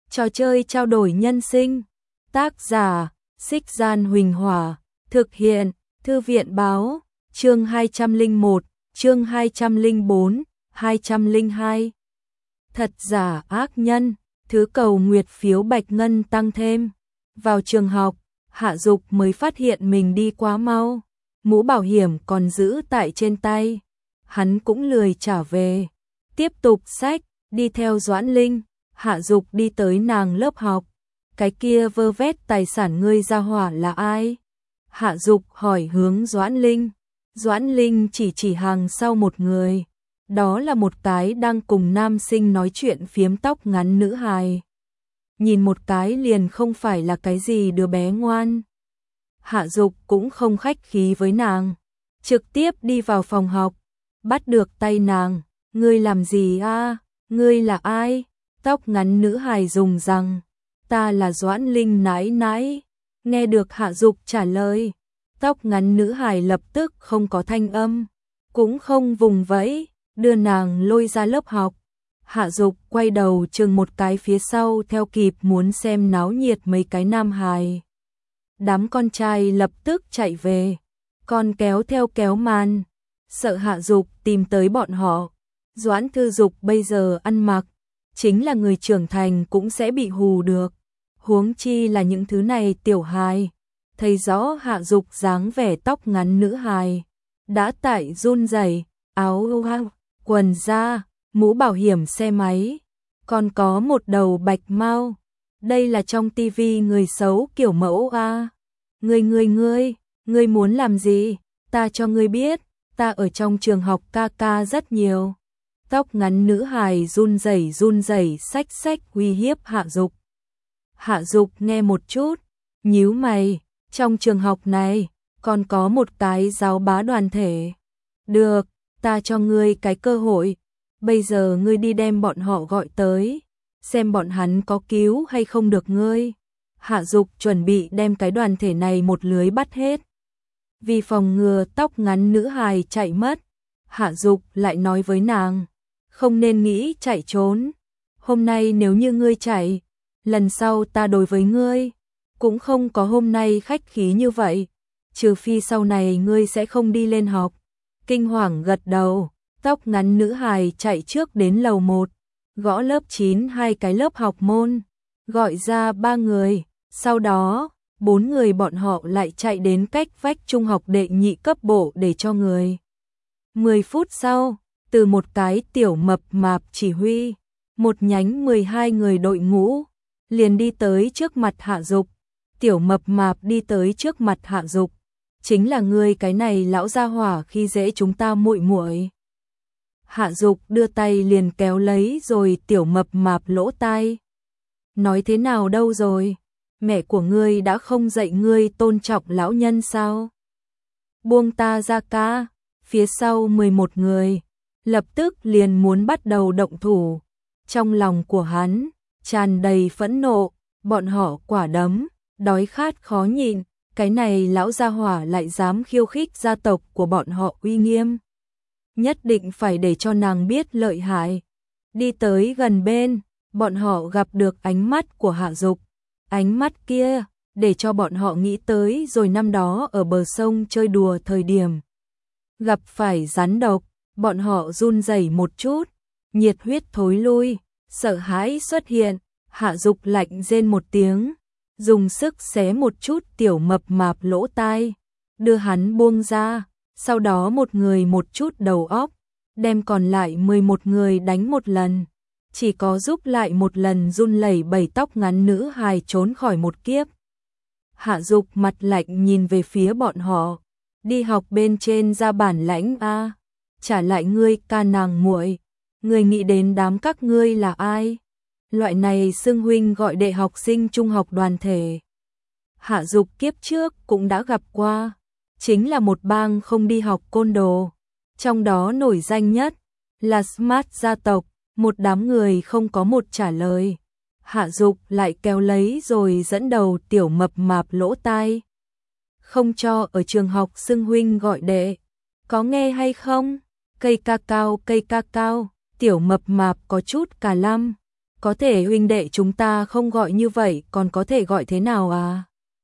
Trò chơi trao đổi nhân sinh. Tác giả: Xích Gian Huỳnh Hỏa. Thực hiện: Thư viện báo. Chương 201, chương 204, 202. Thật giả ác nhân. Thứ cầu nguyệt phiếu bạch ngân tăng thêm. Vào trường học, Hạ Dục mới phát hiện mình đi quá mau. Mũ bảo hiểm còn giữ tại trên tay. Hắn cũng lười trả về. Tiếp tục xách, đi theo Doãn Linh. Hạ Dục đi tới nàng lớp học. Cái kia vơ vét tài sản ngươi ra hỏa là ai? Hạ Dục hỏi hướng Doãn Linh. Doãn Linh chỉ hàng sau một người. Đó là một cái đang cùng nam sinh nói chuyện phiếm tóc ngắn nữ hài. Nhìn một cái liền không phải là cái gì đứa bé ngoan. Hạ Dục cũng không khách khí với nàng. Trực tiếp đi vào phòng học. Bắt được tay nàng. Ngươi làm gì a? Ngươi là ai? Tóc ngắn nữ hài dùng rằng. Ta là Doãn Linh nãi nãi. Nghe được Hạ Dục trả lời. Tóc ngắn nữ hài lập tức không có thanh âm. Cũng không vùng vẫy. Đưa nàng lôi ra lớp học. Hạ Dục quay đầu chừng một cái phía sau theo kịp muốn xem náo nhiệt mấy cái nam hài. Đám con trai lập tức chạy về. Con kéo theo kéo màn. Sợ Hạ Dục tìm tới bọn họ. Doãn Thư Dục bây giờ ăn mặc. Chính là người trưởng thành cũng sẽ bị hù được. Huống chi là những thứ này tiểu hài. Thấy rõ Hạ Dục dáng vẻ tóc ngắn nữ hài. Đã tại run rẩy, áo quần da, mũ bảo hiểm xe máy. Còn có một đầu bạch mao. Đây là trong tivi người xấu kiểu mẫu a. Ngươi muốn làm gì? Ta cho ngươi biết, ta ở trong trường học ca rất nhiều. Tóc ngắn nữ hài run rẩy xách uy hiếp Hạ Dục. Hạ Dục nghe một chút, nhíu mày, trong trường học này còn có một cái giáo bá đoàn thể. Được, ta cho ngươi cái cơ hội. Bây giờ ngươi đi đem bọn họ gọi tới, xem bọn hắn có cứu hay không được ngươi. Hạ Dục chuẩn bị đem cái đoàn thể này một lưới bắt hết. Vì phòng ngừa tóc ngắn nữ hài chạy mất, Hạ Dục lại nói với nàng, không nên nghĩ chạy trốn. Hôm nay nếu như ngươi chạy, lần sau ta đối với ngươi cũng không có hôm nay khách khí như vậy, trừ phi sau này ngươi sẽ không đi lên học. Kinh hoàng gật đầu, tóc ngắn nữ hài chạy trước đến lầu 1, gõ lớp 9 hai cái lớp học môn, gọi ra 3 người, sau đó 4 người bọn họ lại chạy đến cách vách trung học đệ nhị cấp bộ để cho người. 10 phút sau, từ một cái tiểu mập mạp chỉ huy, một nhánh 12 người đội ngũ liền đi tới trước mặt Hạ Dục. Tiểu mập mạp đi tới trước mặt Hạ Dục. Chính là ngươi cái này lão gia hỏa khi dễ chúng ta muội muội. Hạ Dục đưa tay liền kéo lấy rồi tiểu mập mạp lỗ tai. Nói thế nào đâu rồi? Mẹ của ngươi đã không dạy ngươi tôn trọng lão nhân sao? Buông ta ra ca. Phía sau 11 người lập tức liền muốn bắt đầu động thủ. Trong lòng của hắn tràn đầy phẫn nộ, bọn họ quả đấm, đói khát khó nhịn, cái này lão gia hỏa lại dám khiêu khích gia tộc của bọn họ uy nghiêm. Nhất định phải để cho nàng biết lợi hại. Đi tới gần bên, bọn họ gặp được ánh mắt của Hạ Dục. Ánh mắt kia, để cho bọn họ nghĩ tới rồi năm đó ở bờ sông chơi đùa thời điểm. Gặp phải rắn độc, bọn họ run rẩy một chút, nhiệt huyết thối lui, sợ hãi xuất hiện, Hạ Dục lạnh rên một tiếng, dùng sức xé một chút tiểu mập mạp lỗ tai, đưa hắn buông ra, sau đó một người một chút đầu óc, đem còn lại 11 người đánh một lần, chỉ có giúp lại một lần run lẩy bẩy tóc ngắn nữ hài trốn khỏi một kiếp. Hạ Dục mặt lạnh nhìn về phía bọn họ, đi học bên trên ra bản lãnh a, trả lại ngươi ca nàng muội, ngươi nghĩ đến đám các ngươi là ai? Loại này xưng huynh gọi đệ học sinh trung học đoàn thể. Hạ Dục kiếp trước cũng đã gặp qua, chính là một bang không đi học côn đồ, trong đó nổi danh nhất là Smart gia tộc, một đám người không có một trả lời. Hạ Dục lại kéo lấy rồi dẫn đầu tiểu mập mạp lỗ tai. Không cho ở trường học xưng huynh gọi đệ, có nghe hay không? Cây ca cao, tiểu mập mạp có chút cả lăm. Có thể huynh đệ chúng ta không gọi như vậy, còn có thể gọi thế nào à?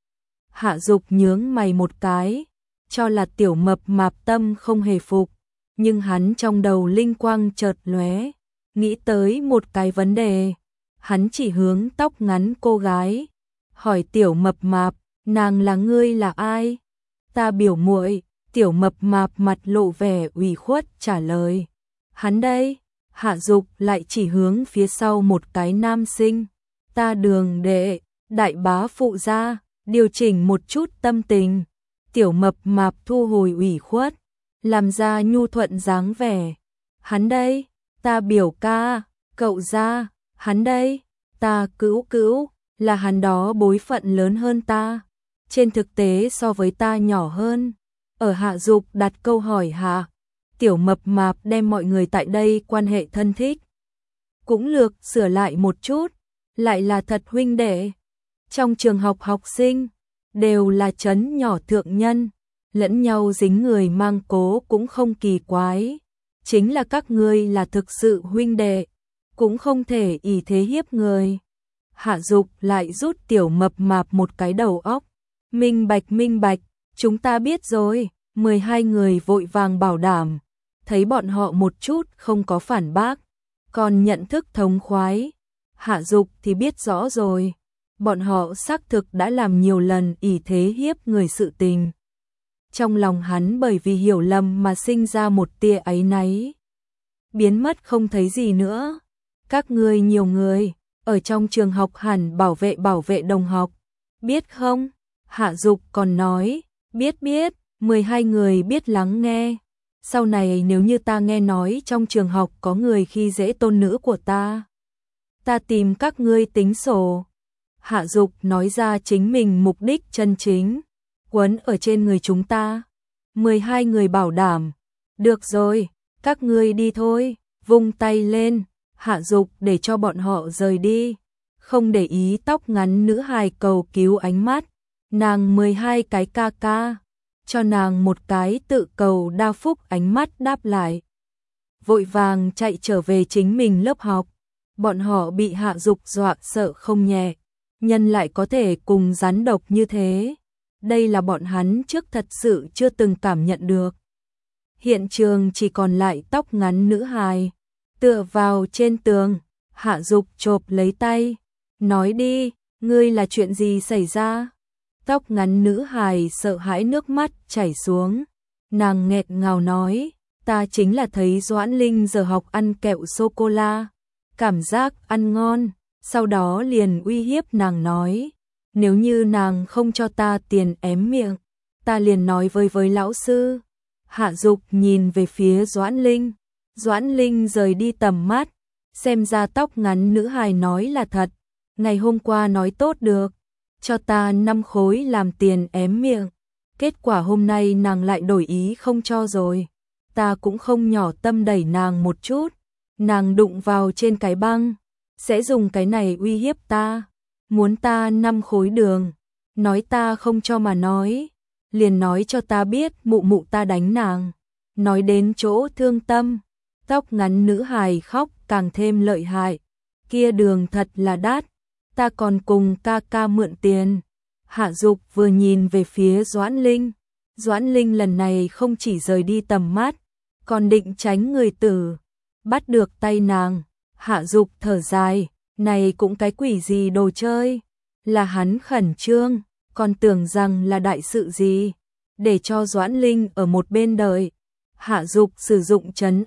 Hạ Dục nhướng mày một cái, cho là Tiểu Mập Mạp tâm không hề phục, nhưng hắn trong đầu linh quang chợt lóe, nghĩ tới một cái vấn đề. Hắn chỉ hướng tóc ngắn cô gái, hỏi Tiểu Mập Mạp, nàng là ngươi là ai? Ta biểu muội. Tiểu Mập Mạp mặt lộ vẻ ủy khuất trả lời. Hắn đây. Hạ Dục lại chỉ hướng phía sau một cái nam sinh. Ta Đường đệ, đại bá phụ gia, điều chỉnh một chút tâm tình. Tiểu Mập Mạp thu hồi ủy khuất, làm ra nhu thuận dáng vẻ. Hắn đây. Ta biểu ca, cậu gia. Hắn đây. Ta Cữu Cữu, là hắn đó bối phận lớn hơn ta. Trên thực tế so với ta nhỏ hơn. Ở Hạ Dục đặt câu hỏi hạ, Tiểu Mập Mạp đem mọi người tại đây quan hệ thân thích cũng lược sửa lại một chút, lại là thật huynh đệ. Trong trường học học sinh đều là trấn nhỏ thượng nhân, lẫn nhau dính người mang cố cũng không kỳ quái. Chính là các ngươi là thực sự huynh đệ, cũng không thể ỷ thế hiếp người. Hạ Dục lại rút Tiểu Mập Mạp một cái đầu óc. Minh bạch, chúng ta biết rồi. 12 người vội vàng bảo đảm, thấy bọn họ một chút không có phản bác, còn nhận thức thống khoái. Hạ Dục thì biết rõ rồi, bọn họ xác thực đã làm nhiều lần ỷ thế hiếp người sự tình. Trong lòng hắn bởi vì hiểu lầm mà sinh ra một tia áy náy, biến mất không thấy gì nữa. Các ngươi nhiều người, ở trong trường học hẳn bảo vệ đồng học, biết không? Hạ Dục còn nói, biết, 12 người biết lắng nghe. Sau này nếu như ta nghe nói trong trường học có người khi dễ tôn nữ của ta tìm các ngươi tính sổ. Hạ Dục nói ra chính mình mục đích chân chính, quấn ở trên người chúng ta. 12 người bảo đảm, được rồi, các ngươi đi thôi, vung tay lên. Hạ Dục để cho bọn họ rời đi, không để ý tóc ngắn nữ hài cầu cứu ánh mắt. Nàng 12 cái ca ca, cho nàng một cái tự cầu đa phúc ánh mắt đáp lại. Vội vàng chạy trở về chính mình lớp học. Bọn họ bị Hạ Dục dọa sợ không nhẹ, nhân lại có thể cùng rắn độc như thế. Đây là bọn hắn trước thật sự chưa từng cảm nhận được. Hiện trường chỉ còn lại tóc ngắn nữ hài, tựa vào trên tường. Hạ Dục chộp lấy tay, nói đi, ngươi là chuyện gì xảy ra? Tóc ngắn nữ hài sợ hãi nước mắt chảy xuống. Nàng nghẹt ngào nói, ta chính là thấy Doãn Linh giờ học ăn kẹo sô-cô-la, cảm giác ăn ngon, sau đó liền uy hiếp nàng nói, nếu như nàng không cho ta tiền ém miệng, ta liền nói với lão sư. Hạ Dục nhìn về phía Doãn Linh. Doãn Linh rời đi tầm mắt, xem ra tóc ngắn nữ hài nói là thật. Ngày hôm qua nói tốt được, cho ta 5 khối làm tiền ém miệng. Kết quả hôm nay nàng lại đổi ý không cho rồi. Ta cũng không nhỏ tâm đẩy nàng một chút. Nàng đụng vào trên cái băng, sẽ dùng cái này uy hiếp ta. Muốn ta 5 khối đường, nói ta không cho mà nói. Liền nói cho ta biết mụ ta đánh nàng. Nói đến chỗ thương tâm, tóc ngắn nữ hài khóc càng thêm lợi hại. Kia đường thật là đắt, ta còn cùng ca ca mượn tiền. Hạ Dục vừa nhìn về phía Doãn Linh. Doãn Linh lần này không chỉ rời đi tầm mắt, còn định tránh người tử. Bắt được tay nàng, Hạ Dục thở dài, này cũng cái quỷ gì đồ chơi. Là hắn khẩn trương, còn tưởng rằng là đại sự gì, để cho Doãn Linh ở một bên đợi. Hạ Dục sử dụng trấn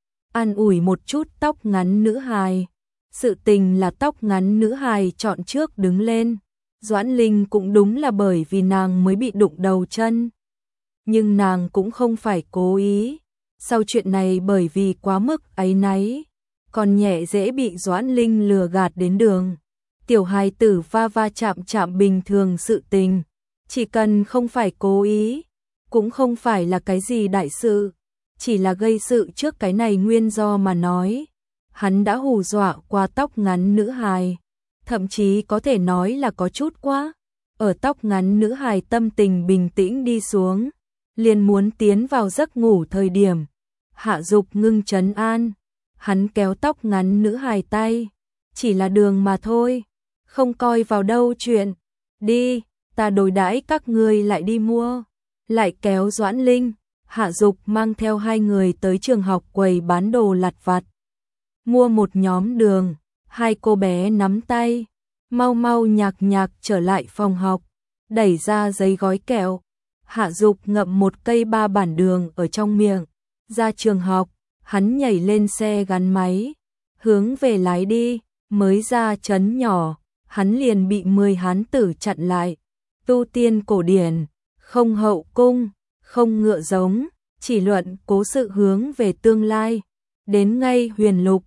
an ủi một chút tóc ngắn nữ hài. Sự tình là tóc ngắn nữ hài chọn trước đứng lên. Doãn Linh cũng đúng là bởi vì nàng mới bị đụng đầu chân. Nhưng nàng cũng không phải cố ý. Sau chuyện này bởi vì quá mức áy náy, còn nhẹ dễ bị Doãn Linh lừa gạt đến đường. Tiểu hài tử va chạm bình thường sự tình. Chỉ cần không phải cố ý, cũng không phải là cái gì đại sự. Chỉ là gây sự trước cái này nguyên do mà nói. Hắn đã hù dọa qua tóc ngắn nữ hài. Thậm chí có thể nói là có chút quá. Ở tóc ngắn nữ hài tâm tình bình tĩnh đi xuống, liền muốn tiến vào giấc ngủ thời điểm. Hạ Dục ngưng trấn an. Hắn kéo tóc ngắn nữ hài tay, chỉ là đường mà thôi, không coi vào đâu chuyện. Đi, ta đối đãi các ngươi lại đi mua. Lại kéo Doãn Linh, Hạ Dục mang theo hai người tới trường học quầy bán đồ lặt vặt. Mua một nhóm đường, hai cô bé nắm tay, mau mau nhạc nhạc trở lại phòng học, đẩy ra giấy gói kẹo. Hạ Dục ngậm một cây 3 bản đường ở trong miệng, ra trường học, hắn nhảy lên xe gắn máy, hướng về lái đi, mới ra trấn nhỏ, hắn liền bị 10 hán tử chặn lại. Tu tiên cổ điển, không hậu cung, không ngựa giống, chỉ luận cố sự hướng về tương lai. Đến ngay Huyền Lục,